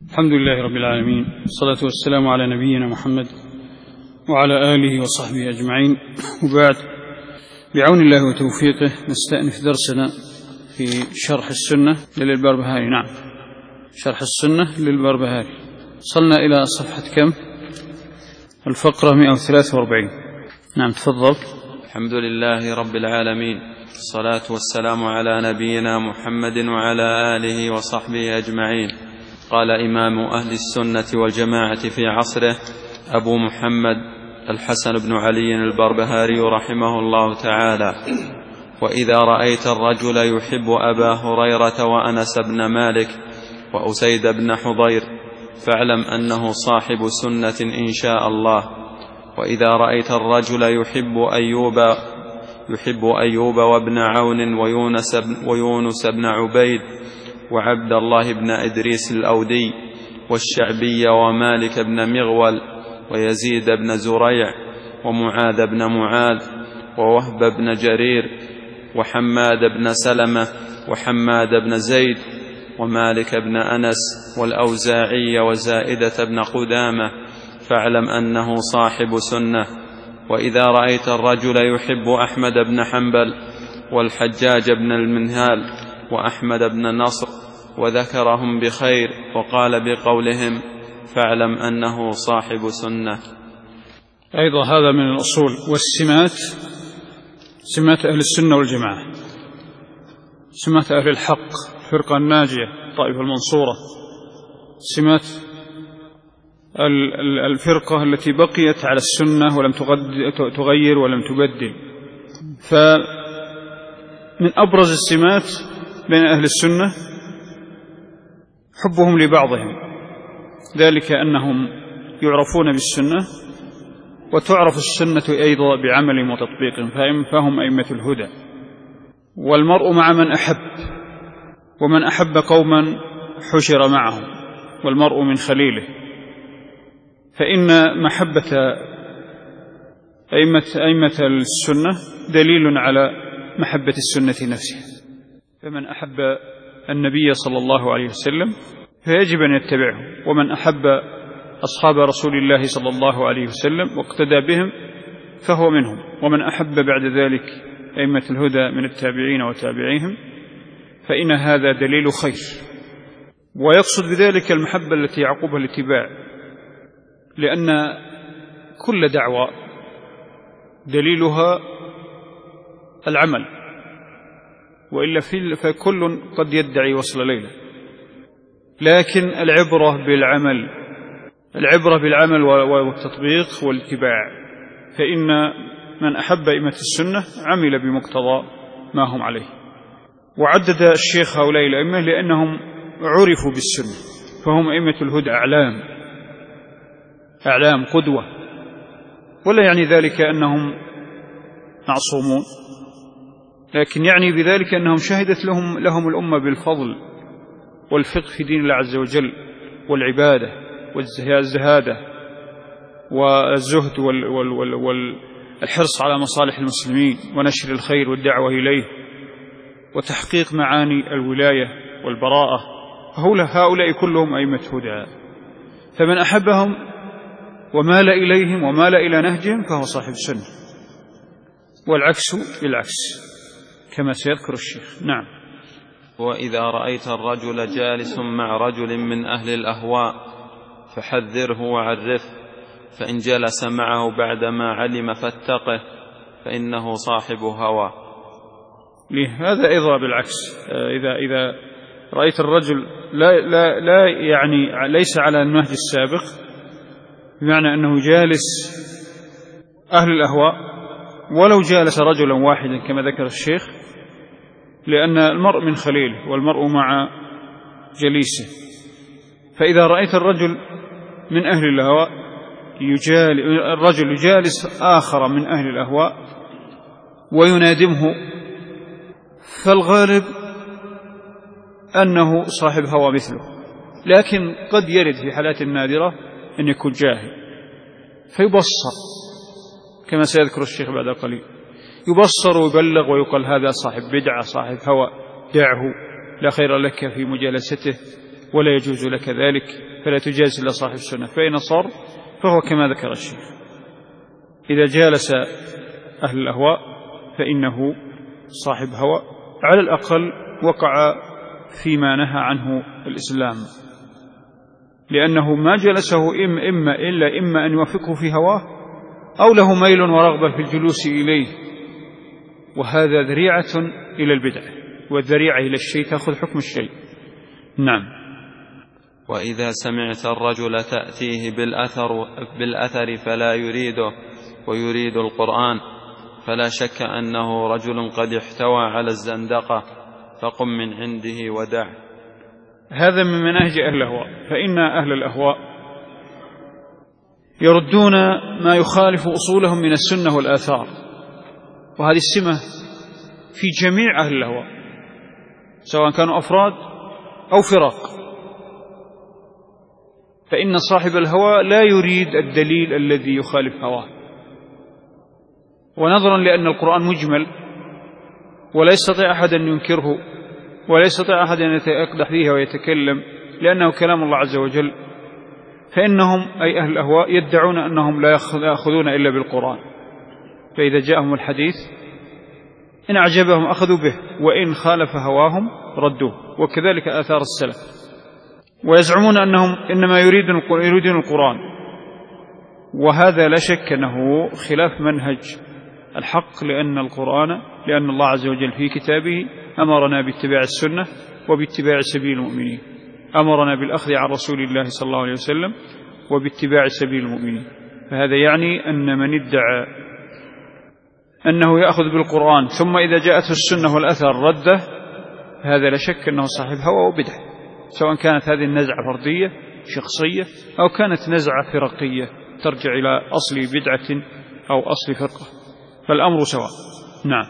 الحمد لله رب العالمين، والصلاة والسلام على نبينا محمد وعلى آله وصحبه أجمعين، وبعد. بعون الله وتوفيقه نستأنف درسنا في شرح السنة للبربهاري. نعم، شرح السنة للبربهاري. وصلنا إلى صفحة كم؟ الفقرة 143. نعم، تفضل. الحمد لله رب العالمين، الصلاة والسلام على نبينا محمد وعلى آله وصحبه أجمعين. قال إمام أهل السنة والجماعة في عصره أبو محمد الحسن بن علي البربهاري رحمه الله تعالى: وإذا رأيت الرجل يحب أبا هريرة وأنس بن مالك وأسيد بن حضير فاعلم أنه صاحب سنة إن شاء الله. وإذا رأيت الرجل يحب أيوب وابن عون ويونس بن عبيد وعبد الله بن إدريس الأودي والشعبي ومالك بن مغول ويزيد بن زريع ومعاذ بن معاذ ووهب بن جرير وحماد بن سلمة وحماد بن زيد ومالك بن أنس والأوزاعي وزائدة بن قدامة فاعلم أنه صاحب سنة. وإذا رأيت الرجل يحب أحمد بن حنبل والحجاج بن المنهال وأحمد بن نصر وذكرهم بخير وقال بقولهم فاعلم أنه صاحب سنة. أيضا هذا من الأصول والسمات، سمات أهل السنة والجماعة، سمات أهل الحق، الفرقة الناجية، الطائفة المنصورة، سمات الفرقة التي بقيت على السنة ولم تغير ولم تبدل. فمن أبرز السمات بين أهل السنة حبهم لبعضهم، ذلك أنهم يعرفون بالسنة وتعرف السنة أيضا بعمل وتطبيق، فهم أئمة الهدى. والمرء مع من أحب، ومن أحب قوما حشر معهم، والمرء من خليله. فإن محبة أئمة السنة دليل على محبة السنة نفسها. فمن أحب النبي صلى الله عليه وسلم فيجب أن يتبعه، ومن أحب أصحاب رسول الله صلى الله عليه وسلم واقتدى بهم فهو منهم. ومن أحب بعد ذلك أئمة الهدى من التابعين وتابعيهم فإن هذا دليل خير، ويقصد بذلك المحبة التي يعقبها الاتباع، لأن كل دعوة دليلها العمل، وإلا فكل قد يدعي وصل ليلة. لكن العبرة بالعمل والتطبيق والاتباع. فإن من أحب أئمة السنة عمل بمقتضى ما هم عليه. وعدد الشيخ هؤلاء الأئمة لأنهم عرفوا بالسنة، فهم أئمة الهدى، أعلام قدوة. ولا يعني ذلك أنهم معصومون، لكن يعني بذلك أنهم شهدت لهم الأمة بالفضل والفقه في دين الله عز وجل، والعبادة والزهادة والزهد والحرص على مصالح المسلمين ونشر الخير والدعوة إليه وتحقيق معاني الولاية والبراءة. هؤلاء كلهم أئمة هدى. فمن أحبهم ومال إليهم ومال إلى نهجهم فهو صاحب السنة، والعكس بالعكس كما سيذكر الشيخ. نعم. وإذا رأيت الرجل جالس مع رجل من أهل الأهواء فحذره وعرفه، فإن جلس معه بعدما علم فاتقه فإنه صاحب هوى. هذا أيضا بالعكس. إذا رأيت الرجل لا يعني ليس على النهج السابق، بمعنى أنه جالس أهل الأهواء، ولو جالس رجلا واحدا كما ذكر الشيخ، لأن المرء من خليله والمرء مع جليسه. فإذا رأيت الرجل من أهل الأهواء الرجل يجالس آخر من أهل الأهواء وينادمه، فالغالب أنه صاحب هوى مثله. لكن قد يرد في حالات نادرة أن يكون جاهل فيبصر، كما سيذكر الشيخ بعد قليل، يبصر ويبلغ ويقال هذا صاحب بدعة صاحب هوى، دعه، لا خير لك في مجالسته ولا يجوز لك ذلك، فلا تجالس إلا صاحب السنة، فإن صار فهو كما ذكر الشيخ. إذا جالس أهل الأهواء فإنه صاحب هوى، على الأقل وقع فيما نهى عنه الإسلام، لأنه ما جلسه إما أن يوافقه في هواه أو له ميل ورغبة في الجلوس إليه، وهذا ذريعة إلى البدعة، والذريعة إلى الشيء تأخذ حكم الشيء. نعم. وإذا سمعت الرجل تأتيه بالأثر فلا يريده ويريد القرآن، فلا شك أنه رجل قد احتوى على الزندقة، فقم من عنده ودع. هذا من مناهج أهل الأهواء، فإن أهل الأهواء يردون ما يخالف أصولهم من السنة والآثار، وهذه السمة في جميع أهل الأهواء سواء كانوا أفراد أو فرق. فإن صاحب الهوى لا يريد الدليل الذي يخالف هواه، ونظرا لأن القرآن مجمل ولا يستطيع أحد أن ينكره ولا يستطيع أحد أن يقدح فيه ويتكلم لأنه كلام الله عز وجل، فإنهم أي أهل الأهواء يدعون أنهم لا يأخذون إلا بالقرآن، فإذا جاءهم الحديث إن أعجبهم أخذوا به وإن خالف هواهم ردوه، وكذلك آثار السلف. ويزعمون أنهم إنما يريدون القرآن، وهذا لا شك أنه خلاف منهج الحق، لأن الله عز وجل في كتابه أمرنا باتباع السنة وباتباع سبيل المؤمنين، أمرنا بالأخذ عن رسول الله صلى الله عليه وسلم وباتباع سبيل المؤمنين. فهذا يعني أن من ادعى أنه يأخذ بالقرآن ثم إذا جاءته السنة والأثر رده، هذا لا شك أنه صاحب هوى وبدعة، سواء كانت هذه النزعة فردية شخصية أو كانت نزعة فرقية ترجع إلى أصل بدعة أو أصل فرقة، فالأمر سواء. نعم.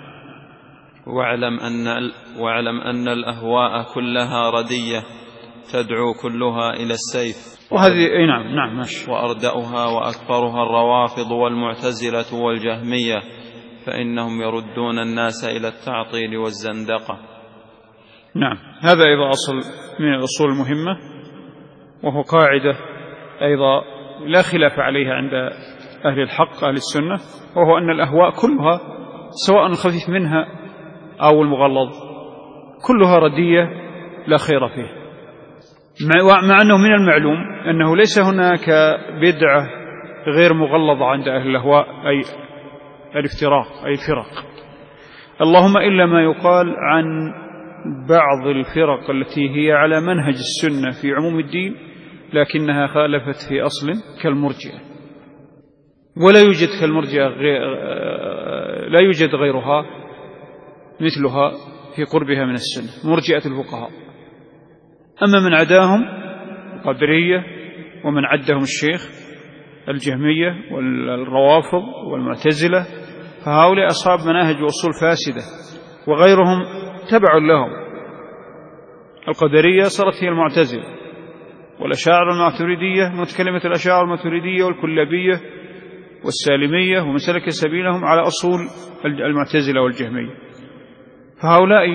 واعلم أن الأهواء كلها ردية تدعو كلها إلى السيف، وهذه نعم ماشي. وأردأها وأكثرها الروافض والمعتزلة والجهمية، فإنهم يردون الناس إلى التعطيل والزندقة. نعم، هذا أيضا أصل من الأصول المهمة، وهو قاعدة أيضا لا خلاف عليها عند أهل الحق أهل السنة، وهو أن الأهواء كلها سواء الخفيف منها أو المغلظ كلها ردية لا خير فيه، مع أنه من المعلوم أنه ليس هناك بدعة غير مغلظة عند أهل الأهواء، أي الافتراق أي الفرق، اللهم إلا ما يقال عن بعض الفرق التي هي على منهج السنة في عموم الدين لكنها خالفت في أصل كالمرجئة، ولا يوجد كالمرجئة لا يوجد غيرها مثلها في قربها من السنة، مرجئة الفقهاء. أما من عداهم القدرية ومن عدهم الشيخ الجهمية والروافض والمعتزلة، فهؤلاء أصحاب مناهج وأصول فاسدة، وغيرهم تبع لهم. القدرية صارت هي المعتزلة، والأشاعرة الماتريدية متكلمة الأشاعرة الماتريدية والكلابية والسالمية ومن سلك سبيلهم على أصول المعتزلة والجهمية. فهؤلاء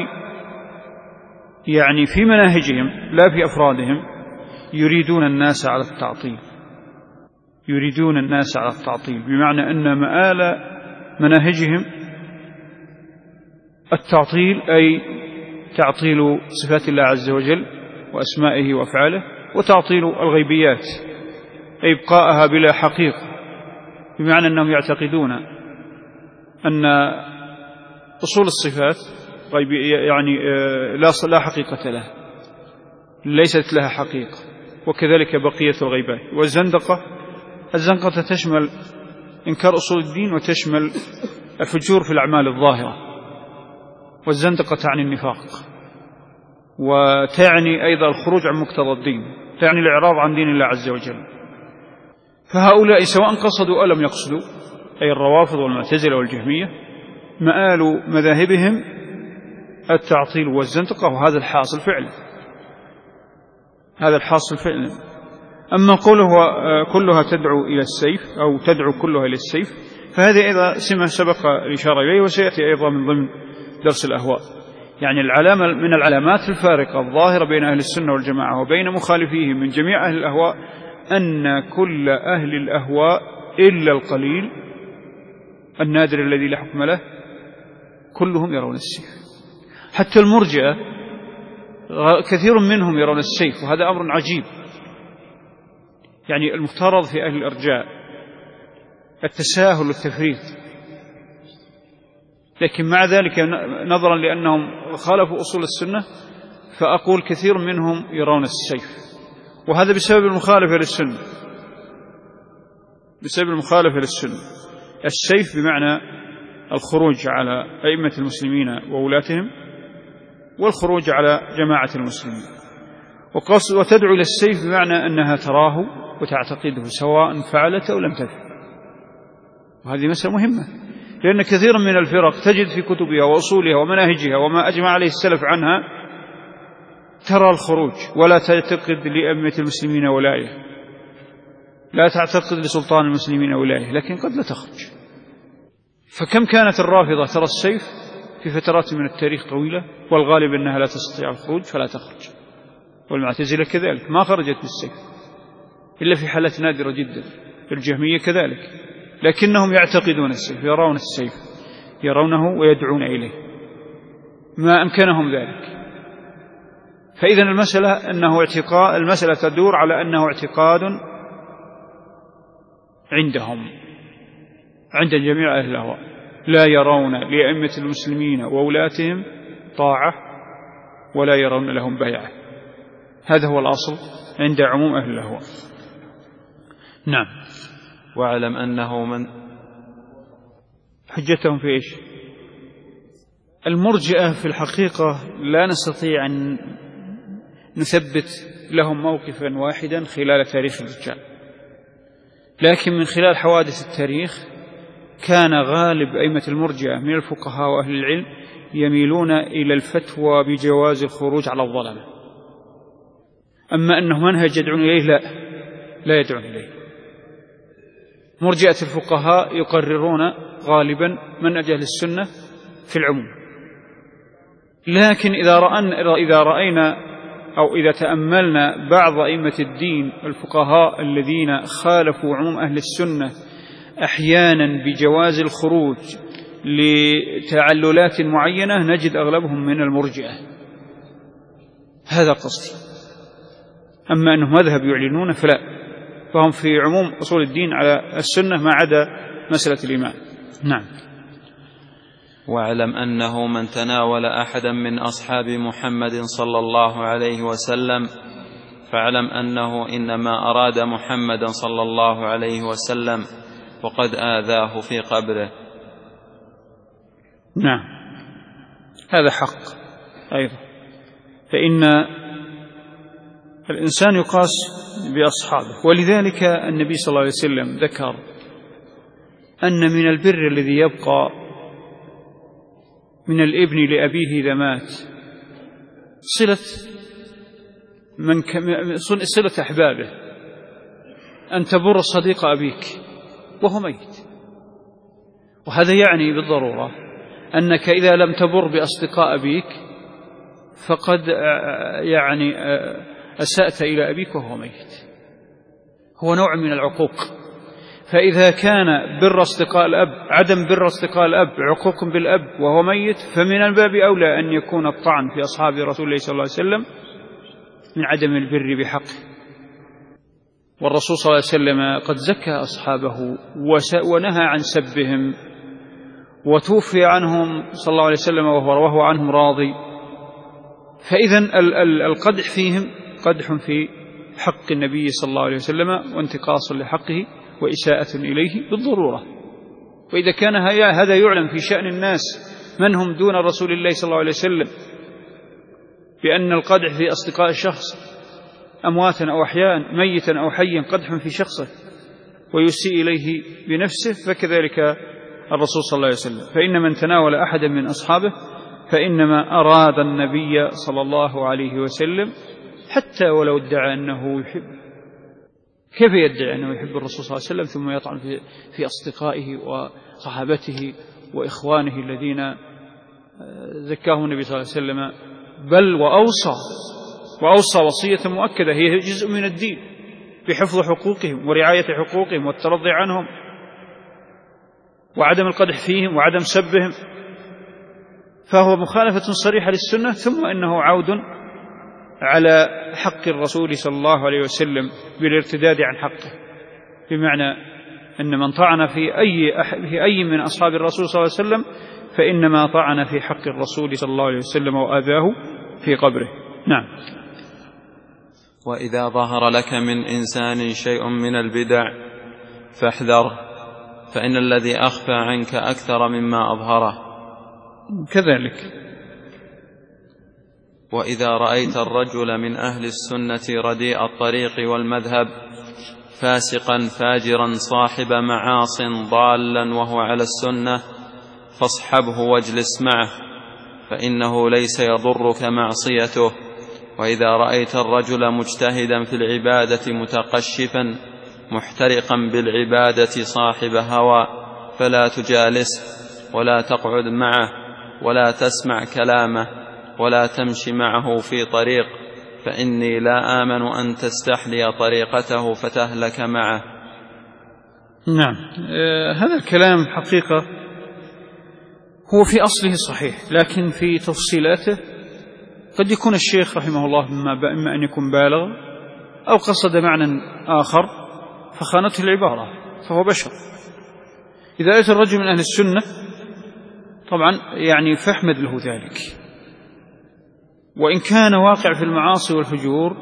يعني في مناهجهم لا في أفرادهم يريدون الناس على التعطيل، يريدون الناس على التعطيل، بمعنى أن مآل مناهجهم التعطيل، أي تعطيل صفات الله عز وجل وأسمائه وأفعاله، وتعطيل الغيبيات أي إبقاءها بلا حقيقة، بمعنى أنهم يعتقدون أن أصول الصفات يعني لا حقيقة لها، ليست لها حقيقة، وكذلك بقية الغيبات. الزندقة تشمل إنكار أصول الدين وتشمل الفجور في الأعمال الظاهرة، والزندقة تعني النفاق، وتعني أيضا الخروج عن مقتضى الدين، تعني الإعراض عن دين الله عز وجل. فهؤلاء سواء قصدوا أو لم يقصدوا، أي الروافض والمعتزلة والجهمية، مآل مذاهبهم التعطيل والزندقة، وهذا الحاصل فعلا، هذا الحاصل فعلا. أما قوله كلها تدعو إلى السيف أو تدعو كلها إلى السيف، فهذه أيضا سمة سبق الإشارة إليه وسيأتي أيضا من ضمن درس الأهواء. يعني العلامة من العلامات الفارقة الظاهرة بين أهل السنة والجماعة وبين مخالفيهم من جميع أهل الأهواء أن كل أهل الأهواء إلا القليل النادر الذي لا حكم له كلهم يرون السيف. حتى المرجئة كثير منهم يرون السيف، وهذا أمر عجيب. يعني المفترض في أهل الإرجاء التساهل والتفريط، لكن مع ذلك نظرا لأنهم خالفوا أصول السنة فأقول كثير منهم يرون السيف، وهذا بسبب المخالفة للسنة. بسبب المخالفة للسنة. السيف بمعنى الخروج على أئمة المسلمين وولاتهم والخروج على جماعة المسلمين، وتدعو إلى السيف بمعنى أنها تراه وتعتقده سواء فعلت أو لم تفعل. وهذه مسألة مهمة، لأن كثيرا من الفرق تجد في كتبها وأصولها ومناهجها وما أجمع عليه السلف عنها ترى الخروج ولا تعتقد لأئمة المسلمين ولاية، لا تعتقد لسلطان المسلمين ولاية، لكن قد لا تخرج. فكم كانت الرافضة ترى السيف في فترات من التاريخ طويلة، والغالب أنها لا تستطيع الخروج فلا تخرج. والمعتزلة كذلك ما خرجت بالسيف إلا في حالات نادرة جدا، الجهمية كذلك، لكنهم يعتقدون السيف، يرون السيف، يرونه ويدعون إليه ما أمكنهم ذلك. فإذن المسألة تدور على أنه اعتقاد عندهم، عند جميع أهل الأهواء، لا يرون لأئمة المسلمين وولاتهم طاعة ولا يرون لهم بيعة. هذا هو الأصل عند عموم أهل الأهواء. نعم. واعلم أنه من حجتهم في إيش؟ المرجئة في الحقيقة لا نستطيع أن نثبت لهم موقفا واحدا خلال تاريخ الرجال، لكن من خلال حوادث التاريخ كان غالب أئمة المرجئة من الفقهاء وأهل العلم يميلون إلى الفتوى بجواز الخروج على الظلمة. أما أنه منهج يدعون إليه لا يدعون إليه. مرجئة الفقهاء يقررون غالبا منهج أهل السنة في العموم، لكن إذا رأينا أو إذا تأملنا بعض أئمة الدين الفقهاء الذين خالفوا عموم أهل السنة أحيانا بجواز الخروج لتعللات معينة نجد أغلبهم من المرجئة. هذا قصدي. أما أنهم مذهب يعلنون فلا، فهم في عموم أصول الدين على السنة ما عدا مسألة الإيمان. نعم. واعلم أنه من تناول أحدا من أصحاب محمد صلى الله عليه وسلم فاعلم أنه إنما أراد محمدا صلى الله عليه وسلم وقد آذاه في قبره. نعم، هذا حق أيضا. فإن الإنسان يقاس بأصحابه، ولذلك النبي صلى الله عليه وسلم ذكر أن من البر الذي يبقى من الابن لأبيه إذا مات صلة أحبابه، أن تبر صديق أبيك وهو ميت. وهذا يعني بالضرورة أنك إذا لم تبر بأصدقاء أبيك فقد يعني أسأت إلى أبيك وهو ميت، هو نوع من العقوق. فإذا كان بر أصدقاء الأب عدم بر أصدقاء الأب عقوق بالأب وهو ميت، فمن الباب أولى أن يكون الطعن في أصحاب رسول الله صلى الله عليه وسلم من عدم البر بحقه. والرسول صلى الله عليه وسلم قد زكى أصحابه ونهى عن سبهم، وتوفي عنهم صلى الله عليه وسلم وهو عنهم راضي. فإذن القدح فيهم قدح في حق النبي صلى الله عليه وسلم وانتقاص لحقه وإساءة إليه بالضرورة. وإذا كان هذا يعلم في شأن الناس من هم دون رسول الله صلى الله عليه وسلم بأن القدح في أصدقاء الشخص أمواتا أو أحياء ميتا أو حيا قدح في شخصه ويسيء إليه بنفسه، فكذلك الرسول صلى الله عليه وسلم. فإن من تناول أحدا من أصحابه فإنما أراد النبي صلى الله عليه وسلم، حتى ولو ادعى أنه يحب. كيف يدعي أنه يحب الرسول صلى الله عليه وسلم ثم يطعن في أصدقائه وصحابته وإخوانه الذين زكاهم النبي صلى الله عليه وسلم، بل وأوصى وصية مؤكدة هي جزء من الدين بحفظ حقوقهم ورعاية حقوقهم والترضي عنهم وعدم القدح فيهم وعدم سبهم، فهو مخالفة صريحة للسنة، ثم إنه عود على حق الرسول صلى الله عليه وسلم بالارتداد عن حقه، بمعنى أن من طعن في أي من أصحاب الرسول صلى الله عليه وسلم فإنما طعن في حق الرسول صلى الله عليه وسلم وآذاه في قبره. نعم. وإذا ظهر لك من إنسان شيء من البدع فاحذره، فإن الذي أخفى عنك أكثر مما أظهره. كذلك. وإذا رأيت الرجل من أهل السنة رديء الطريق والمذهب فاسقا فاجرا صاحب معاص ضالا وهو على السنة فاصحبه واجلس معه، فإنه ليس يضرك معصيته. وإذا رأيت الرجل مجتهدا في العبادة متقشفا محترقا بالعبادة صاحب هوى فلا تجالسه ولا تقعد معه ولا تسمع كلامه ولا تمشي معه في طريق، فإني لا آمن أن تستحلي طريقته فتهلك معه. نعم. هذا الكلام حقيقة هو في أصله صحيح، لكن في تفصيلاته قد يكون الشيخ رحمه الله إما أن يكون بالغ أو قصد معنى آخر فخانته العبارة، فهو بشر. إذا أتى الرجل من أهل السنة طبعا يعني فاحمد له ذلك، وإن كان واقع في المعاصي والفجور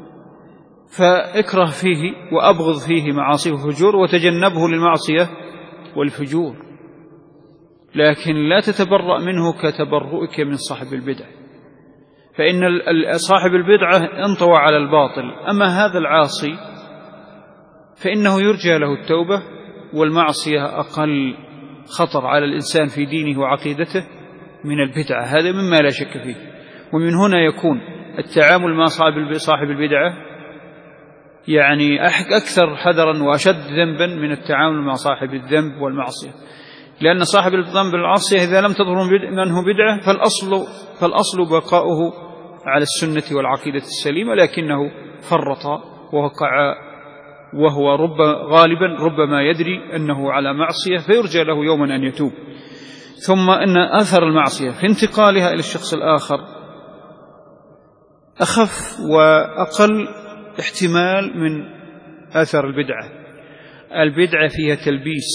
فاكره فيه وأبغض فيه معاصي والفجور وتجنبه للمعصية والفجور، لكن لا تتبرأ منه كتبرؤك من صاحب البدع، فإن صاحب البدعة انطوى على الباطل، أما هذا العاصي فإنه يرجى له التوبة، والمعصية أقل خطر على الإنسان في دينه وعقيدته من البدعة، هذا مما لا شك فيه. ومن هنا يكون التعامل مع صاحب البدعة يعني أكثر حذرا وأشد ذنبا من التعامل مع صاحب الذنب والمعصية، لأن صاحب الذنب والمعصية إذا لم تظهر منه بدعة فالأصل بقاؤه على السنة والعقيدة السليمة، لكنه فرط ووقع، وهو غالبا ربما يدري أنه على معصية فيرجى له يوما أن يتوب. ثم أن أثر المعصية في انتقالها إلى الشخص الآخر أخف وأقل احتمال من أثر البدعة. البدعة فيها تلبيس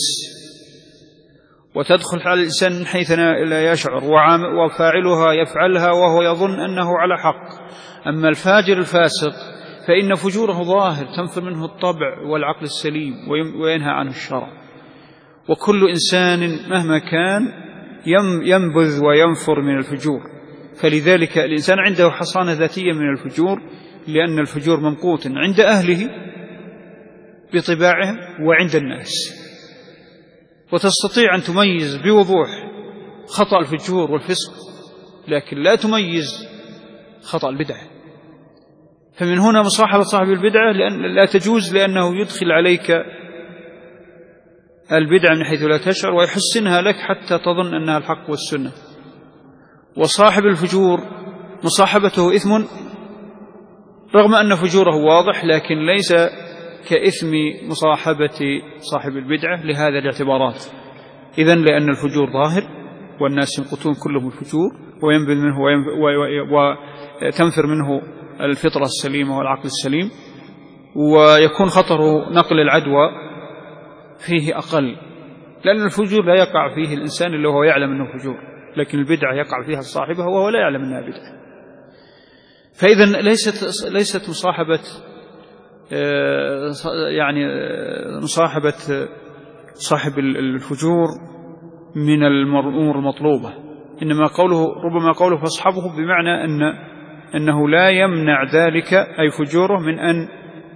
وتدخل على الإنسان من حيث لا يشعر، وفاعلها يفعلها وهو يظن أنه على حق. أما الفاجر الفاسق فإن فجوره ظاهر تنفر منه الطبع والعقل السليم وينهى عنه الشرع، وكل إنسان مهما كان ينبذ وينفر من الفجور، فلذلك الإنسان عنده حصانة ذاتية من الفجور، لأن الفجور ممقوت عند أهله بطباعهم وعند الناس، وتستطيع أن تميز بوضوح خطأ الفجور والفسق، لكن لا تميز خطأ البدعة. فمن هنا مصاحبة صاحب البدعة لا تجوز، لأنه يدخل عليك البدعة من حيث لا تشعر ويحسنها لك حتى تظن أنها الحق والسنة. وصاحب الفجور مصاحبته إثم رغم أن فجوره واضح، لكن ليس كإثم مصاحبة صاحب البدعة لهذا الاعتبارات. إذن لأن الفجور ظاهر والناس ينقطون كلهم الفجور وينبذ منه وتنفر منه الفطرة السليمة والعقل السليم، ويكون خطر نقل العدوى فيه أقل، لأن الفجور لا يقع فيه الإنسان إلا وهو يعلم أنه فجور، لكن البدعة يقع فيها صاحبها وهو لا يعلم أنها بدعة. فإذا ليست مصاحبة مصاحبة صاحب الفجور من الأمور المطلوبة، إنما ربما قوله فاصحبه بمعنى أنه لا يمنع ذلك أي فجوره من أن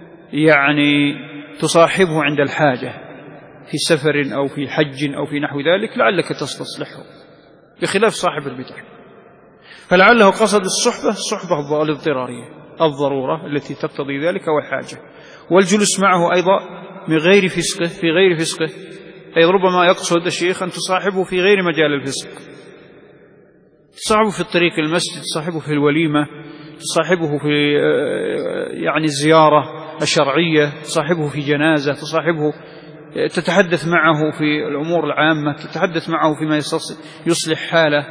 تصاحبه عند الحاجة في سفر أو في حج أو في نحو ذلك لعلك تستصلحه، بخلاف صاحب البدع فلعله قصد الصحبة الاضطرارية الضرورة التي تقتضي ذلك والحاجة، والجلوس معه أيضا من غير فسقه في غير فسقه، أي ربما يقصد الشيخ أن تصاحبه في غير مجال الفسق، تصاحبه في الطريق المسجد، تصاحبه في الوليمة، تصاحبه في يعني الزيارة الشرعية، تصاحبه في جنازة، تصاحبه تتحدث معه في الأمور العامة، تتحدث معه فيما يصلح حاله،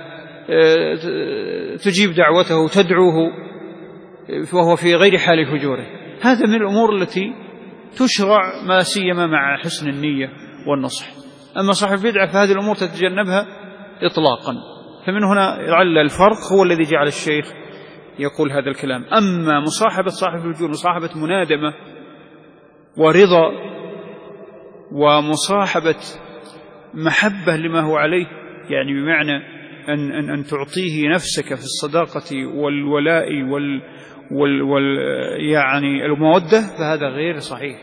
تجيب دعوته، تدعوه وهو في غير حال فجوره. هذا من الأمور التي تشرع، ما سيما مع حسن النية والنصح. أما صاحب بدعة فهذه الأمور تتجنبها إطلاقا. فمن هنا لعل الفرق هو الذي جعل الشيخ يقول هذا الكلام. أما مصاحبة صاحب الفجور مصاحبة منادمة ورضا ومصاحبة محبة لما هو عليه، يعني بمعنى أن تعطيه نفسك في الصداقة والولاء يعني المودة، فهذا غير صحيح،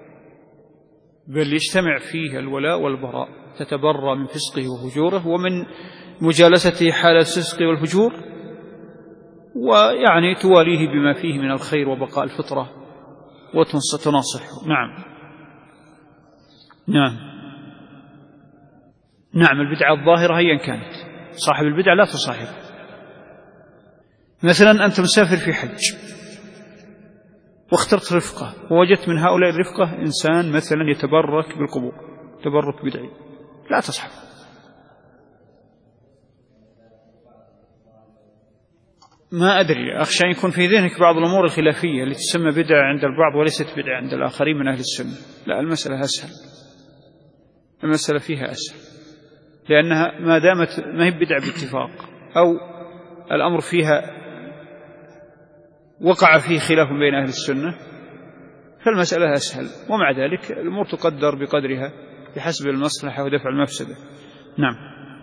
بل يجتمع فيه الولاء والبراء، تتبرى من فسقه وفجوره ومن مجالسته حال الفسق والفجور، ويعني تواليه بما فيه من الخير وبقاء الفطرة وتناصحه. نعم البدعة الظاهرة هي كانت، صاحب البدعة لا تصاحب. مثلا أنت مسافر في حج واخترت رفقة، ووجدت من هؤلاء الرفقة إنسان مثلا يتبرك بالقبور، تبرك بدعي، لا تصحب. ما أدري، أخشى أن يكون في ذهنك بعض الأمور الخلافية التي تسمى بدعة عند البعض وليست بدعة عند الآخرين من أهل السنة. لا، المسألة أسهل، المسألة فيها أسهل، لأنها ما دامت ما هي بدعة باتفاق أو الأمر فيها وقع فيه خلاف بين أهل السنة، فالمسألة أسهل، ومع ذلك الأمور تقدر بقدرها بحسب المصلحة ودفع المفسدة. نعم.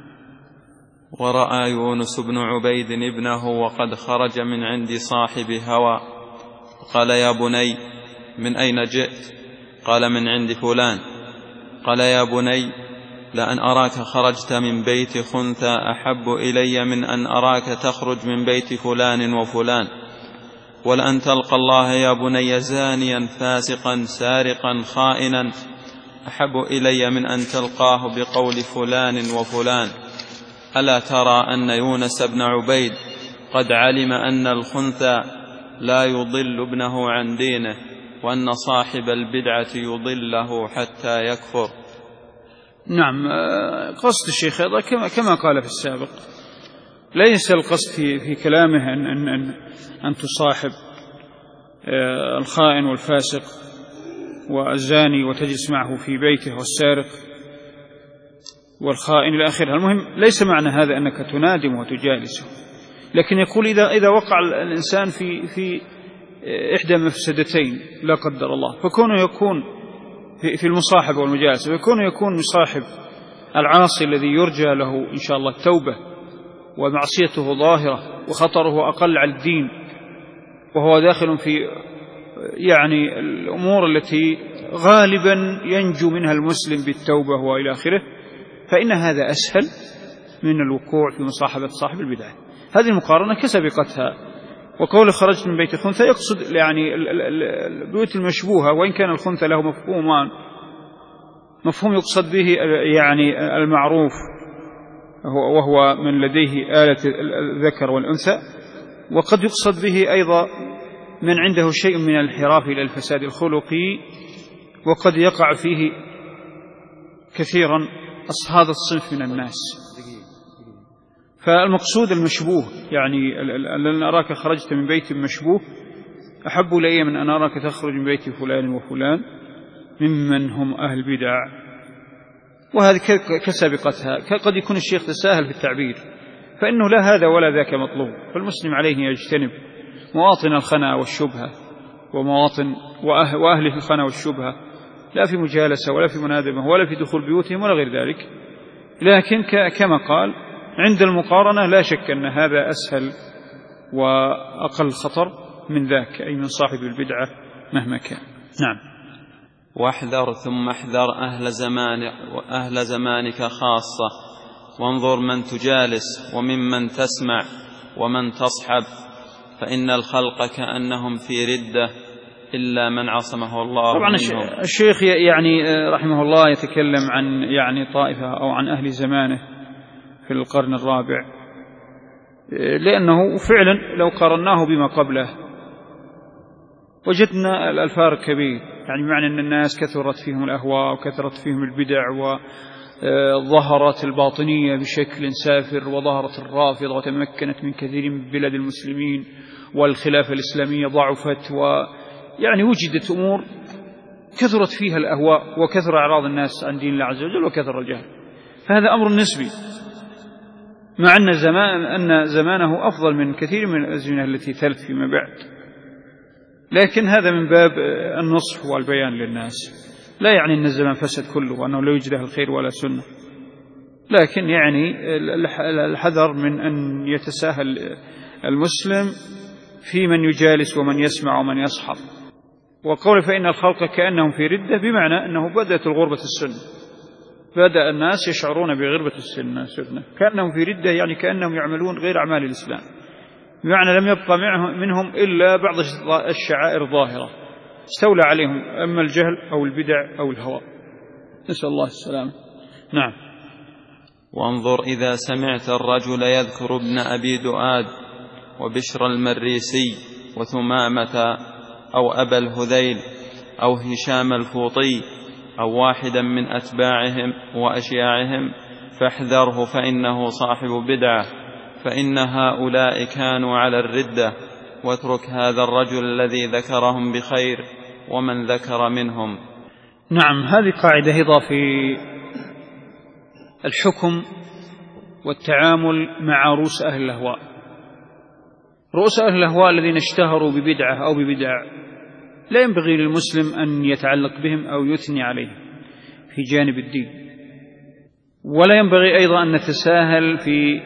ورأى يونس بن عبيد ابنه وقد خرج من عند صاحب هوى، قال: يا بني من أين جئت؟ قال: من عند فلان. قال: يا بني لأن أراك خرجت من بيت خنثى أحب إلي من أن أراك تخرج من بيت فلان وفلان، ولأن تلقى الله يا بني زانيا فاسقا سارقا خائنا أحب إلي من أن تلقاه بقول فلان وفلان. ألا ترى أن يونس بن عبيد قد علم أن الخنثى لا يضل ابنه عن دينه، وأن صاحب البدعة يضله حتى يكفر؟ نعم، قصد الشيخ أيضا كما قال في السابق، ليس القصد في كلامه أن تصاحب الخائن والفاسق والزاني وتجلس معه في بيته والسارق والخائن إلى آخره. المهم ليس معنى هذا أنك تنادم وتجالسه، لكن يقول إذا وقع الإنسان في إحدى مفسدتين لا قدر الله، فكونه يكون في المصاحبة والمجالسة، فكونه يكون مصاحب العاصي الذي يرجى له إن شاء الله التوبة ومعصيته ظاهرة وخطره أقل على الدين، وهو داخل في يعني الأمور التي غالبا ينجو منها المسلم بالتوبة وإلى آخره، فإن هذا أسهل من الوقوع في مصاحبة صاحب البدعة. هذه المقارنة كسابقتها. وقول خرجت من بيت خنثى يقصد يعني البيوت المشبوهة، وإن كان الخنثى له مفهومان، مفهوم يقصد به يعني المعروف وهو من لديه آلة الذكر والأنثى، وقد يقصد به أيضا من عنده شيء من الانحراف إلى الفساد الخلقي، وقد يقع فيه كثيرا هذا الصنف من الناس. فالمقصود المشبوه، يعني لأن أراك خرجت من بيت مشبوه أحب لي من أن أراك تخرج من بيت فلان وفلان ممن هم أهل بدع. وهذه كسابقتها. قد يكون الشيخ تساهل في التعبير، فإنه لا هذا ولا ذاك مطلوب، فالمسلم عليه يجتنب مواطن الخنا والشبهة وأهل الخنا والشبهة، لا في مجالسة ولا في منادمة ولا في دخول بيوتهم ولا غير ذلك. لكن كما قال عند المقارنة لا شك أن هذا أسهل وأقل خطر من ذاك، أي من صاحب البدعة مهما كان. نعم. واحذر ثم احذر أهل زمانك خاصة، وانظر من تجالس وممن تسمع ومن تصحب، فإن الخلق كأنهم في ردة إلا من عصمه الله طبعا منهم. الشيخ يعني رحمه الله يتكلم عن يعني طائفة أو عن أهل زمانه في القرن الرابع، لأنه فعلا لو قارناه بما قبله وجدنا الفارق كبير، يعني بمعنى أن الناس كثرت فيهم الأهواء وكثرت فيهم البدع وظهرت الباطنية بشكل سافر وظهرت الرافضة وتمكنت من كثير من بلاد المسلمين والخلافة الإسلامية ضعفت، ويعني وجدت أمور كثرت فيها الأهواء وكثر أعراض الناس عن دين الله عز وجل وكثر الجهل. فهذا أمر نسبي، مع أن زمانه أفضل من كثير من الأزمنة التي تلت فيما بعد، لكن هذا من باب النصح والبيان للناس، لا يعني أن الزمان فسد كله وأنه لا يوجد الخير ولا سنة، لكن يعني الحذر من أن يتساهل المسلم في من يجالس ومن يسمع ومن يصحب. وقول فإن الخلق كأنهم في ردة بمعنى أنه بدأت الغربة السنة، بدأ الناس يشعرون بغربة السنة كأنهم في ردة، يعني كأنهم يعملون غير أعمال الإسلام، بمعنى لم يبقى منهم إلا بعض الشعائر الظاهرة استولى عليهم أما الجهل أو البدع أو الهوى، نسأل الله السلامة. نعم. وانظر إذا سمعت الرجل يذكر ابن أبي دؤاد وبشر المريسي وثمامة أو أبا الهذيل أو هشام الفوطي أو واحدا من أتباعهم وأشياعهم فاحذره، فإنه صاحب بدعة، فإن هؤلاء كانوا على الردة، واترك هذا الرجل الذي ذكرهم بخير ومن ذكر منهم. نعم، هذه قاعدة أيضا في الحكم والتعامل مع رؤوس أهل الأهواء. رؤوس أهل الأهواء الذين اشتهروا ببدعة أو ببدع لا ينبغي للمسلم أن يتعلق بهم أو يثني عليهم في جانب الدين، ولا ينبغي أيضا أن نتساهل في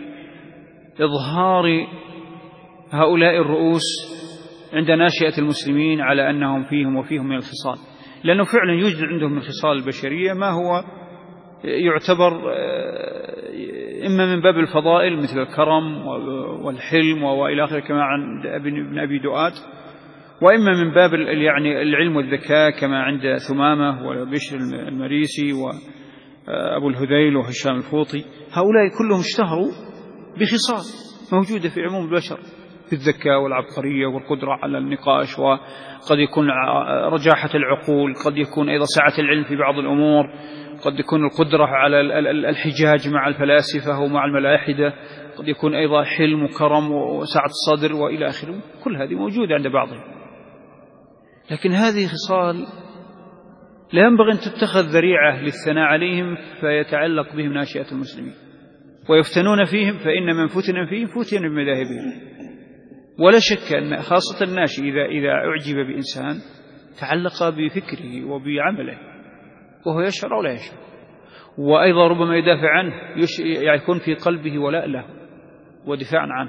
إظهار هؤلاء الرؤوس عند ناشئة المسلمين على أنهم فيهم وفيهم من الخصال، لأنه فعلا يوجد عندهم من خصال البشرية ما هو يعتبر إما من باب الفضائل مثل الكرم والحلم وإلى آخره كما عند ابن أبي دؤاد، وإما من باب يعني العلم والذكاء كما عند ثمامة وبشر المريسي وأبو الهذيل وهشام الفوطي. هؤلاء كلهم اشتهروا بخصال موجودة في عموم البشر، في الذكاء والعبقرية والقدرة على النقاش، وقد يكون رجاحة العقول، قد يكون أيضا سعة العلم في بعض الأمور، قد يكون القدرة على الحجاج مع الفلاسفة ومع الملاحدة، قد يكون أيضا حلم وكرم وسعة الصدر وإلى آخره. كل هذه موجودة عند بعضهم، لكن هذه خصال لا ينبغي أن تتخذ ذريعة للثناء عليهم فيتعلق بهم ناشئة المسلمين ويفتنون فيهم، فإن من فتن فيهم فتن بمذاهبهم. ولا شك أن خاصة الناشئ إذا أعجب بإنسان تعلق بفكره وبعمله وهو يشعر أو لا يشعر، وأيضا ربما يدافع عنه، يكون في قلبه ولاء له ودفاع عنه.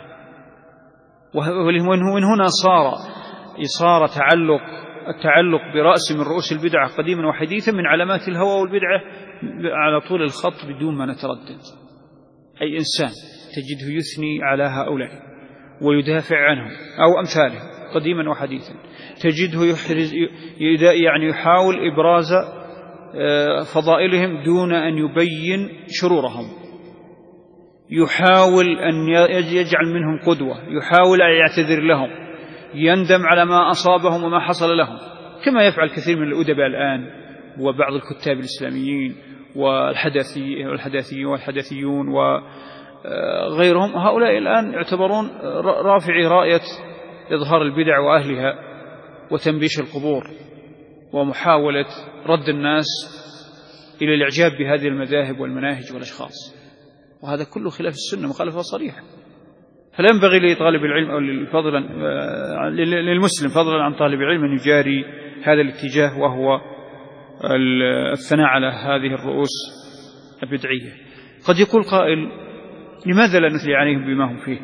ومن هنا صار التعلق برأس من رؤوس البدعة قديما وحديثا من علامات الهوى والبدعة على طول الخط بدون ما نتردد. أي إنسان تجده يثني على هؤلاء ويدافع عنهم أو أمثالهم قديما وحديثا، تجده يعني يحاول إبراز فضائلهم دون أن يبين شرورهم، يحاول أن يجعل منهم قدوة، يحاول أن يعتذر لهم، يندم على ما أصابهم وما حصل لهم، كما يفعل كثير من الأدباء الآن وبعض الكتاب الإسلاميين والحداثيون وغيرهم. هؤلاء الآن يعتبرون رافعي راية إظهار البدع وأهلها وتنبيش القبور ومحاولة رد الناس إلى الإعجاب بهذه المذاهب والمناهج والأشخاص، وهذا كله خلاف السنة مخالفة صريحة. فلا ينبغي لطالب العلم أو للمسلم فضلا عن طالب العلم أن يجاري هذا الاتجاه، وهو الثناء على هذه الرؤوس البدعية. قد يقول قائل: لماذا لا نثني عليهم بما هم فيه؟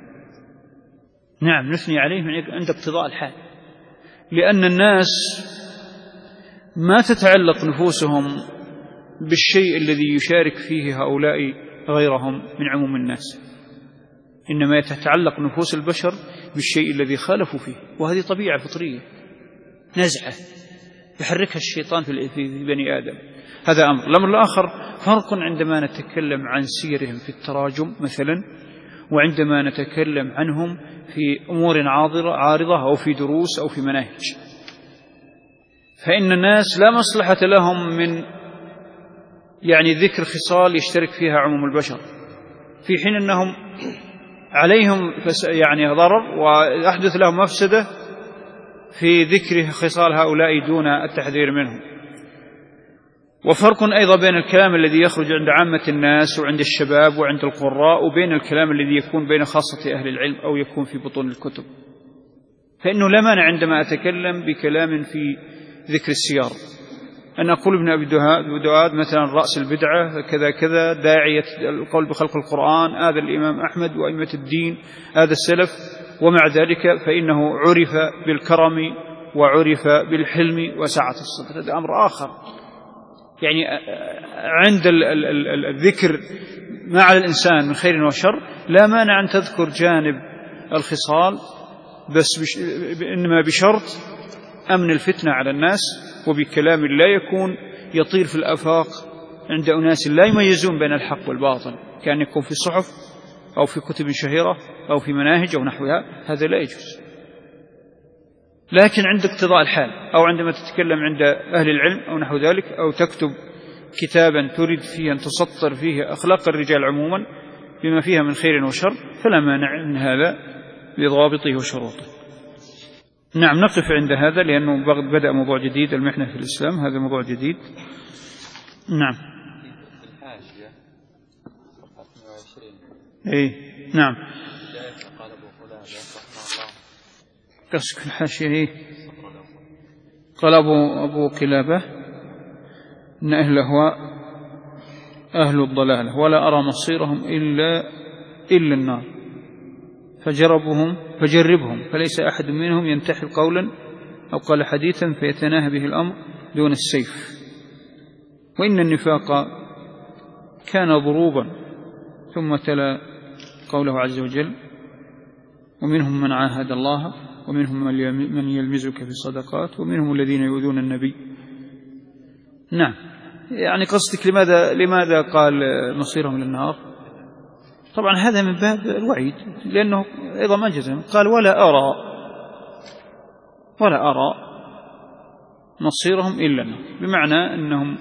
نعم، نثني عليهم عند اقتضاء الحال، لأن الناس ما تتعلق نفوسهم بالشيء الذي يشارك فيه هؤلاء غيرهم من عموم الناس، إنما تتعلق نفوس البشر بالشيء الذي خالفوا فيه، وهذه طبيعة فطرية نزعة يحركها الشيطان في بني آدم. هذا أمر. الأمر الآخر فرق عندما نتكلم عن سيرهم في التراجم مثلا وعندما نتكلم عنهم في أمور عارضة أو في دروس أو في مناهج. فإن الناس لا مصلحة لهم من ذكر خصال يشترك فيها عموم البشر، في حين أنهم عليهم ضرر ويحدث لهم مفسدة في ذكر خصال هؤلاء دون التحذير منهم. وفرق أيضا بين الكلام الذي يخرج عند عامة الناس وعند الشباب وعند القراء وبين الكلام الذي يكون بين خاصة أهل العلم أو يكون في بطون الكتب. فإنه لا مانع عندما أتكلم بكلام في ذكر السيار أن أقول ابن أبي دؤاد مثلا رأس البدعة كذا كذا، داعية القول بخلق القرآن، هذا الإمام أحمد وأئمة الدين، هذا السلف، ومع ذلك فإنه عرف بالكرم وعرف بالحلم وسعة الصدر. هذا أمر آخر. عند الذكر ما على الإنسان من خير وشر لا مانع أن تذكر جانب الخصال، بس إنما بشرط أمن الفتنة على الناس، وبكلام لا يكون يطير في الآفاق عند أناس لا يميزون بين الحق والباطل، كان يكون في صحف أو في كتب شهيرة أو في مناهج أو نحوها، هذا لا يجوز. لكن عند اقتضاء الحال أو عندما تتكلم عند أهل العلم أو نحو ذلك، أو تكتب كتابا تريد فيه أن تسطر فيه أخلاق الرجال عموما بما فيها من خير وشر، فلا مانع من هذا بضوابطه وشروطه. نعم، نقف عند هذا لأنه بدأ موضوع جديد، المحنة في الإسلام، هذا موضوع جديد. نعم. نعم. قصك الحاشية قال أبو قلابة إن أهل الأهواء أهل الضلالة ولا أرى مصيرهم إلا النار، فجربهم فليس أحد منهم ينتحل قولا أو قال حديثا فيتناهى به الأمر دون السيف. وإن النفاق كان ضروبا. ثم تلا قوله عز وجل ومنهم من عاهد الله ومنهم من يلمزك في الصدقات ومنهم الذين يؤذون النبي. نعم، قصدك لماذا قال مصيرهم للنار؟ طبعا هذا من باب الوعيد، لأنه أيضا ما جزم، قال ولا أرى مصيرهم إلا النار، بمعنى أنهم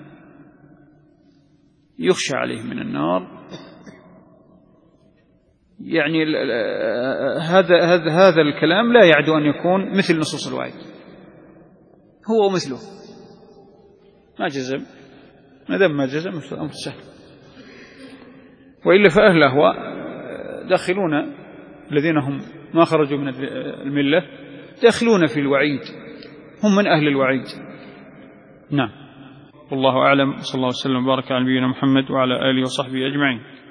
يخشى عليهم من النار. هذا الكلام لا يعدو أن يكون مثل نصوص الوعيد، هو مثله، ما جزم، ما دام ما جزم الأمر سهل. وإلا فأهل الأهواء داخلون، الذين هم ما خرجوا من الملة داخلون في الوعيد، هم من أهل الوعيد. نعم، والله أعلم. صلى الله وسلم وبارك على نبينا محمد وعلى آله وصحبه أجمعين.